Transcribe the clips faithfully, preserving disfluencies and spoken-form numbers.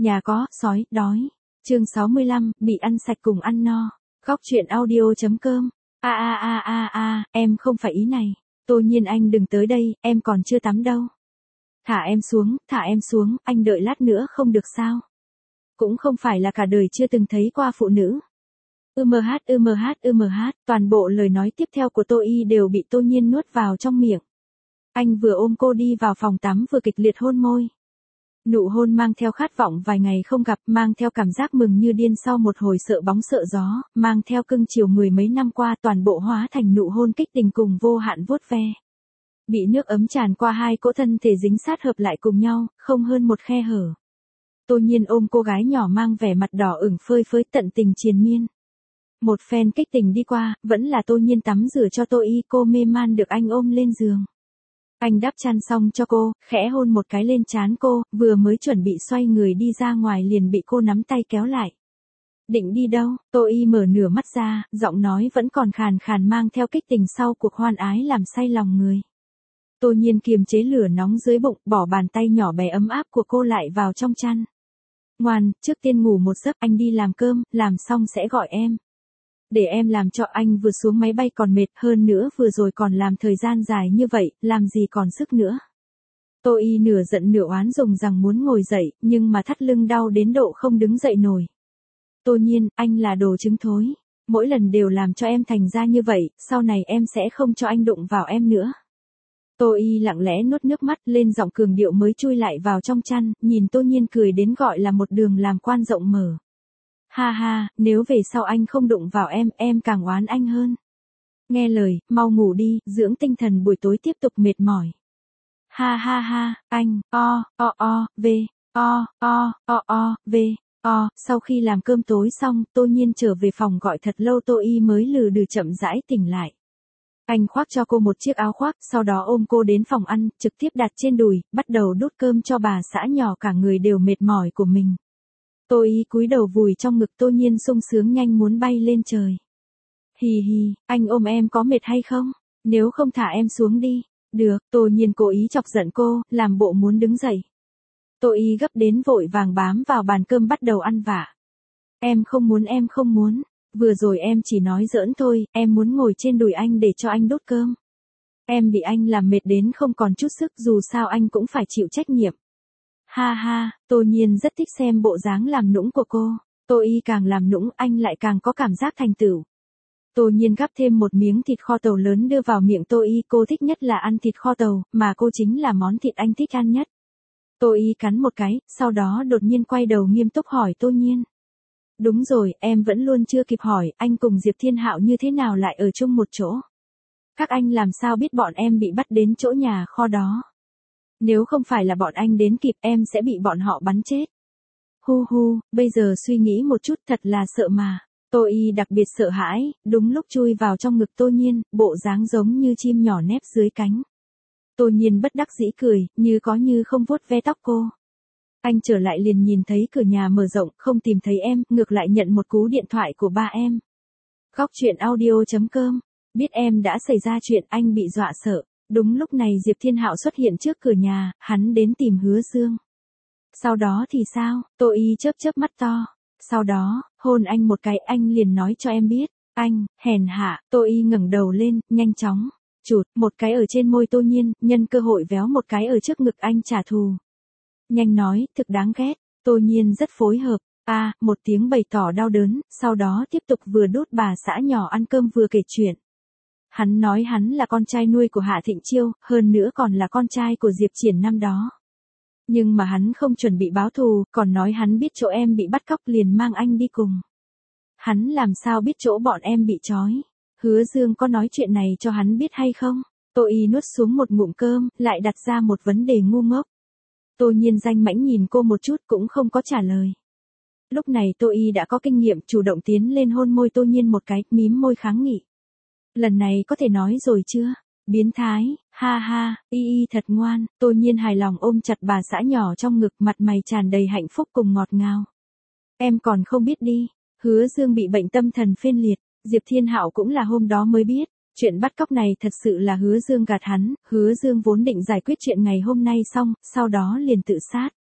Nhà có, sói, đói. Chương sáu mươi lăm, bị ăn sạch cùng ăn no. Góc truyện audio.com. A a a a a, em không phải ý này. Tô Nhiên anh đừng tới đây, em còn chưa tắm đâu. Thả em xuống, thả em xuống, anh đợi lát nữa không được sao? Cũng không phải là cả đời chưa từng thấy qua phụ nữ. Ưm hát ưm hát ưm hát, toàn bộ lời nói tiếp theo của Tô Y đều bị Tô Nhiên nuốt vào trong miệng. Anh vừa ôm cô đi vào phòng tắm vừa kịch liệt hôn môi. Nụ hôn mang theo khát vọng vài ngày không gặp, mang theo cảm giác mừng như điên sau một hồi sợ bóng sợ gió, mang theo cưng chiều mười mấy năm qua toàn bộ hóa thành nụ hôn kích tình cùng vô hạn vuốt ve. Bị nước ấm tràn qua hai cỗ thân thể dính sát hợp lại cùng nhau, không hơn một khe hở. Tô Nhiên ôm cô gái nhỏ mang vẻ mặt đỏ ửng phơi phới tận tình triền miên. Một phen kích tình đi qua, vẫn là Tô Nhiên tắm rửa cho Tô Y, cô mê man được anh ôm lên giường. Anh đắp chăn xong cho cô, khẽ hôn một cái lên trán cô, vừa mới chuẩn bị xoay người đi ra ngoài liền bị cô nắm tay kéo lại. Định đi đâu? Tô Y mở nửa mắt ra, giọng nói vẫn còn khàn khàn mang theo kích tình sau cuộc hoan ái làm say lòng người. Tô Nhiên kiềm chế lửa nóng dưới bụng, bỏ bàn tay nhỏ bé ấm áp của cô lại vào trong chăn. Ngoan, trước tiên ngủ một giấc, anh đi làm cơm, làm xong sẽ gọi em. Để em làm cho, anh vừa xuống máy bay còn mệt, hơn nữa vừa rồi còn làm thời gian dài như vậy, làm gì còn sức nữa. Tô Y nửa giận nửa oán dùng rằng muốn ngồi dậy, nhưng mà thắt lưng đau đến độ không đứng dậy nổi. Tô Nhiên, anh là đồ trứng thối. Mỗi lần đều làm cho em thành ra như vậy, sau này em sẽ không cho anh đụng vào em nữa. Tô Y lặng lẽ nuốt nước mắt lên giọng cường điệu mới chui lại vào trong chăn, nhìn Tô Nhiên cười đến gọi là một đường làm quan rộng mở. Ha ha, nếu về sau anh không đụng vào em, em càng oán anh hơn. Nghe lời, mau ngủ đi, dưỡng tinh thần buổi tối tiếp tục mệt mỏi. Ha ha ha, anh, o, o o, v, o, o, o o, v, o. Sau khi làm cơm tối xong, Tô Nhiên trở về phòng gọi thật lâu Tô Y mới lừ đừ chậm rãi tỉnh lại. Anh khoác cho cô một chiếc áo khoác, sau đó ôm cô đến phòng ăn, trực tiếp đặt trên đùi, bắt đầu đút cơm cho bà xã nhỏ cả người đều mệt mỏi của mình. Tô Y cúi đầu vùi trong ngực Tô Nhiên sung sướng nhanh muốn bay lên trời. Hì hì, anh ôm em có mệt hay không? Nếu không thả em xuống đi. Được, Tô Nhiên cố ý chọc giận cô, làm bộ muốn đứng dậy. Tô Y gấp đến vội vàng bám vào bàn cơm bắt đầu ăn vạ. Em không muốn em không muốn. Vừa rồi em chỉ nói giỡn thôi, em muốn ngồi trên đùi anh để cho anh đút cơm. Em bị anh làm mệt đến không còn chút sức, dù sao anh cũng phải chịu trách nhiệm. Ha ha, Tô Nhiên rất thích xem bộ dáng làm nũng của cô. Tô Y càng làm nũng anh lại càng có cảm giác thành tựu. Tô Nhiên gắp thêm một miếng thịt kho tàu lớn đưa vào miệng Tô Y, cô thích nhất là ăn thịt kho tàu, mà cô chính là món thịt anh thích ăn nhất. Tô Y cắn một cái, sau đó đột nhiên quay đầu nghiêm túc hỏi Tô Nhiên. Đúng rồi, em vẫn luôn chưa kịp hỏi, anh cùng Diệp Thiên Hạo như thế nào lại ở chung một chỗ? Các anh làm sao biết bọn em bị bắt đến chỗ nhà kho đó? Nếu không phải là bọn anh đến kịp em sẽ bị bọn họ bắn chết. Hu hu, bây giờ suy nghĩ một chút thật là sợ mà. Tô Y đặc biệt sợ hãi, đúng lúc chui vào trong ngực Tô Nhiên, bộ dáng giống như chim nhỏ nép dưới cánh. Tô Nhiên bất đắc dĩ cười, như có như không vuốt ve tóc cô. Anh trở lại liền nhìn thấy cửa nhà mở rộng, không tìm thấy em, ngược lại nhận một cú điện thoại của ba em. Góc truyện audio.com. Biết em đã xảy ra chuyện, anh bị dọa sợ. Đúng lúc này Diệp Thiên Hạo xuất hiện trước cửa nhà, hắn đến tìm Hứa Dương. Sau đó thì sao? Tô Y chớp chớp mắt to. Sau đó, hôn anh một cái, anh liền nói cho em biết. Anh, hèn hạ. Tô Y ngẩng đầu lên, nhanh chóng. Chụt, một cái ở trên môi Tô Nhiên, nhân cơ hội véo một cái ở trước ngực anh trả thù. Nhanh nói, thực đáng ghét. Tô Nhiên rất phối hợp. A, à, một tiếng bày tỏ đau đớn, sau đó tiếp tục vừa đút bà xã nhỏ ăn cơm vừa kể chuyện. Hắn nói hắn là con trai nuôi của Hạ Thịnh Chiêu, hơn nữa còn là con trai của Diệp Triển năm đó. Nhưng mà hắn không chuẩn bị báo thù, còn nói hắn biết chỗ em bị bắt cóc liền mang anh đi cùng. Hắn làm sao biết chỗ bọn em bị trói? Hứa Dương có nói chuyện này cho hắn biết hay không? Tô Y nuốt xuống một ngụm cơm, lại đặt ra một vấn đề ngu ngốc. Tô Nhiên danh mãnh nhìn cô một chút cũng không có trả lời. Lúc này Tô Y đã có kinh nghiệm, chủ động tiến lên hôn môi Tô Nhiên một cái, mím môi kháng nghị. Lần này có thể nói rồi chưa? Biến thái, ha ha, Y Y thật ngoan. Tô Nhiên hài lòng ôm chặt bà xã nhỏ trong ngực, mặt mày tràn đầy hạnh phúc cùng ngọt ngào. Em còn không biết đi, Hứa Dương bị bệnh tâm thần phiên liệt, Diệp Thiên Hạo cũng là hôm đó mới biết. Chuyện bắt cóc này thật sự là Hứa Dương gạt hắn, Hứa Dương vốn định giải quyết chuyện ngày hôm nay xong, sau đó liền tự sát.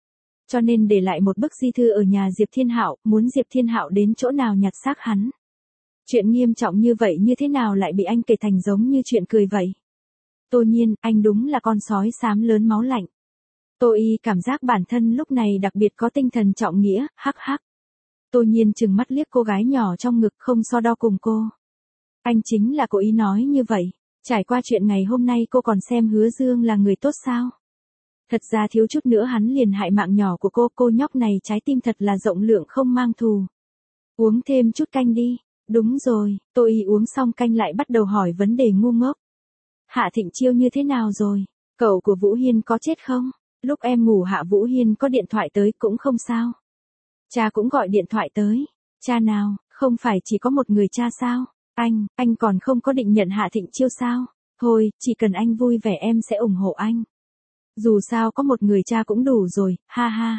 cho nên để lại một bức di thư ở nhà Diệp Thiên Hạo, muốn Diệp Thiên Hạo đến chỗ nào nhặt xác hắn. Chuyện nghiêm trọng như vậy như thế nào lại bị anh kể thành giống như chuyện cười vậy? Tô Nhiên, anh đúng là con sói xám lớn máu lạnh. Tô Y cảm giác bản thân lúc này đặc biệt có tinh thần trọng nghĩa, hắc hắc. Tô Nhiên chừng mắt liếc cô gái nhỏ trong ngực không so đo cùng cô. Anh chính là cố ý nói như vậy. Trải qua chuyện ngày hôm nay cô còn xem Hứa Dương là người tốt sao? Thật ra thiếu chút nữa hắn liền hại mạng nhỏ của cô, cô nhóc này trái tim thật là rộng lượng không mang thù. Uống thêm chút canh đi. Đúng rồi, Tô Y uống xong canh lại bắt đầu hỏi vấn đề ngu ngốc. Hạ Thịnh Chiêu như thế nào rồi? Cậu của Vũ Hiên có chết không? Lúc em ngủ Hạ Vũ Hiên có điện thoại tới cũng không sao. Cha cũng gọi điện thoại tới. Cha nào, không phải chỉ có một người cha sao? Anh, anh còn không có định nhận Hạ Thịnh Chiêu sao? Thôi, chỉ cần anh vui vẻ em sẽ ủng hộ anh. Dù sao có một người cha cũng đủ rồi, ha ha.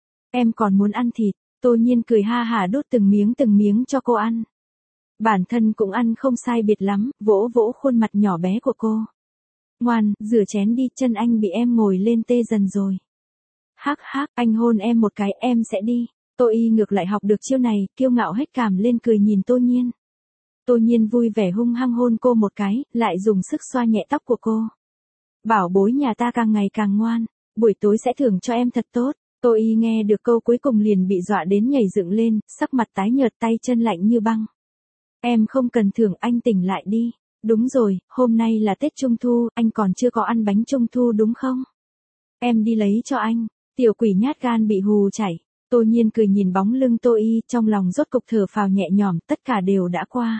Em còn muốn ăn thịt, Tô Nhiên cười ha hả đút từng miếng từng miếng cho cô ăn. Bản thân cũng ăn không sai biệt lắm, vỗ vỗ khuôn mặt nhỏ bé của cô. Ngoan, rửa chén đi, chân anh bị em ngồi lên tê dần rồi. Hắc hắc, anh hôn em một cái, em sẽ đi. Tô Y ngược lại học được chiêu này, kiêu ngạo hết cảm lên cười nhìn Tô Nhiên. Tô Nhiên vui vẻ hung hăng hôn cô một cái, lại dùng sức xoa nhẹ tóc của cô. Bảo bối nhà ta càng ngày càng ngoan, buổi tối sẽ thưởng cho em thật tốt. Tô Y nghe được câu cuối cùng liền bị dọa đến nhảy dựng lên, sắc mặt tái nhợt, tay chân lạnh như băng. Em không cần thưởng, anh tỉnh lại đi. Đúng rồi, hôm nay là Tết Trung Thu, anh còn chưa có ăn bánh Trung Thu đúng không? Em đi lấy cho anh. Tiểu quỷ nhát gan bị hù chảy. Tô Nhiên cười nhìn bóng lưng Tô Y, trong lòng rốt cục thở phào nhẹ nhõm, tất cả đều đã qua.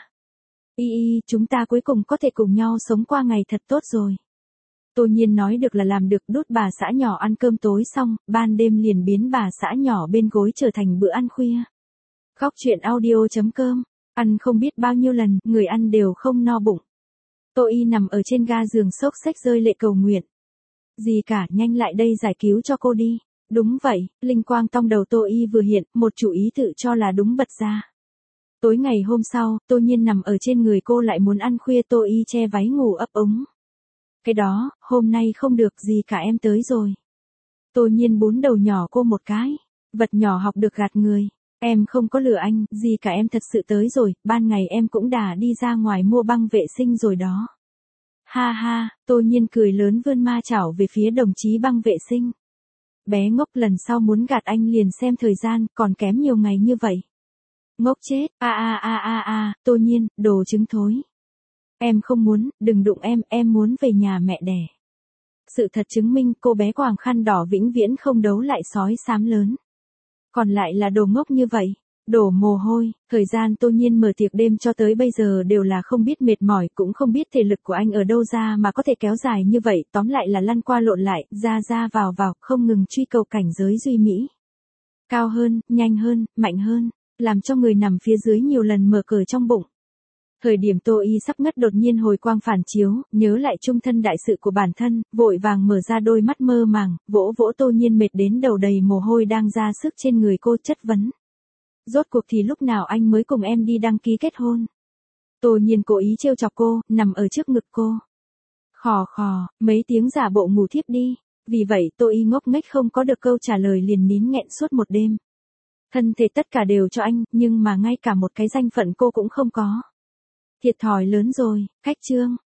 Y y, chúng ta cuối cùng có thể cùng nhau sống qua ngày thật tốt rồi. Tô Nhiên nói được là làm được, đút bà xã nhỏ ăn cơm tối xong, ban đêm liền biến bà xã nhỏ bên gối trở thành bữa ăn khuya. Góc truyện audio chấm com, ăn không biết bao nhiêu lần, người ăn đều không no bụng. Tô Y nằm ở trên ga giường xốc xếch rơi lệ cầu nguyện. Gì cả, nhanh lại đây giải cứu cho cô đi. Đúng vậy, linh quang trong đầu Tô Y vừa hiện, một chủ ý tự cho là đúng bật ra. Tối ngày hôm sau, Tô Nhiên nằm ở trên người cô lại muốn ăn khuya, Tô Y che váy ngủ ấp úng. Cái đó, hôm nay không được, gì cả em tới rồi. Tô Nhiên bún đầu nhỏ cô một cái. Vật nhỏ học được gạt người. Em không có lừa anh, gì cả em thật sự tới rồi, ban ngày em cũng đã đi ra ngoài mua băng vệ sinh rồi đó. Ha ha, Tô Nhiên cười lớn vươn ma chảo về phía đồng chí băng vệ sinh. Bé ngốc, lần sau muốn gạt anh liền xem thời gian, còn kém nhiều ngày như vậy. Ngốc chết, a a a a a, Tô Nhiên, đồ trứng thối. Em không muốn, đừng đụng em, em muốn về nhà mẹ đẻ. Sự thật chứng minh cô bé quàng khăn đỏ vĩnh viễn không đấu lại sói xám lớn. Còn lại là đồ ngốc như vậy. Đổ mồ hôi, thời gian Tô Nhiên mở tiệc đêm cho tới bây giờ đều là không biết mệt mỏi, cũng không biết thể lực của anh ở đâu ra mà có thể kéo dài như vậy, tóm lại là lăn qua lộn lại, ra ra vào vào, không ngừng truy cầu cảnh giới duy mỹ. Cao hơn, nhanh hơn, mạnh hơn, làm cho người nằm phía dưới nhiều lần mở cờ trong bụng. Thời điểm Tô Y sắp ngất đột nhiên hồi quang phản chiếu, nhớ lại trung thân đại sự của bản thân, vội vàng mở ra đôi mắt mơ màng, vỗ vỗ Tô Nhiên mệt đến đầu đầy mồ hôi đang ra sức trên người cô, chất vấn. Rốt cuộc thì lúc nào anh mới cùng em đi đăng ký kết hôn? Tô Nhiên cố ý trêu chọc cô, nằm ở trước ngực cô. Khò khò, mấy tiếng giả bộ ngủ thiếp đi. Vì vậy Tô Y ngốc nghếch không có được câu trả lời liền nín nghẹn suốt một đêm. Thân thể tất cả đều cho anh, nhưng mà ngay cả một cái danh phận cô cũng không có. Thiệt thòi lớn rồi, cách chương.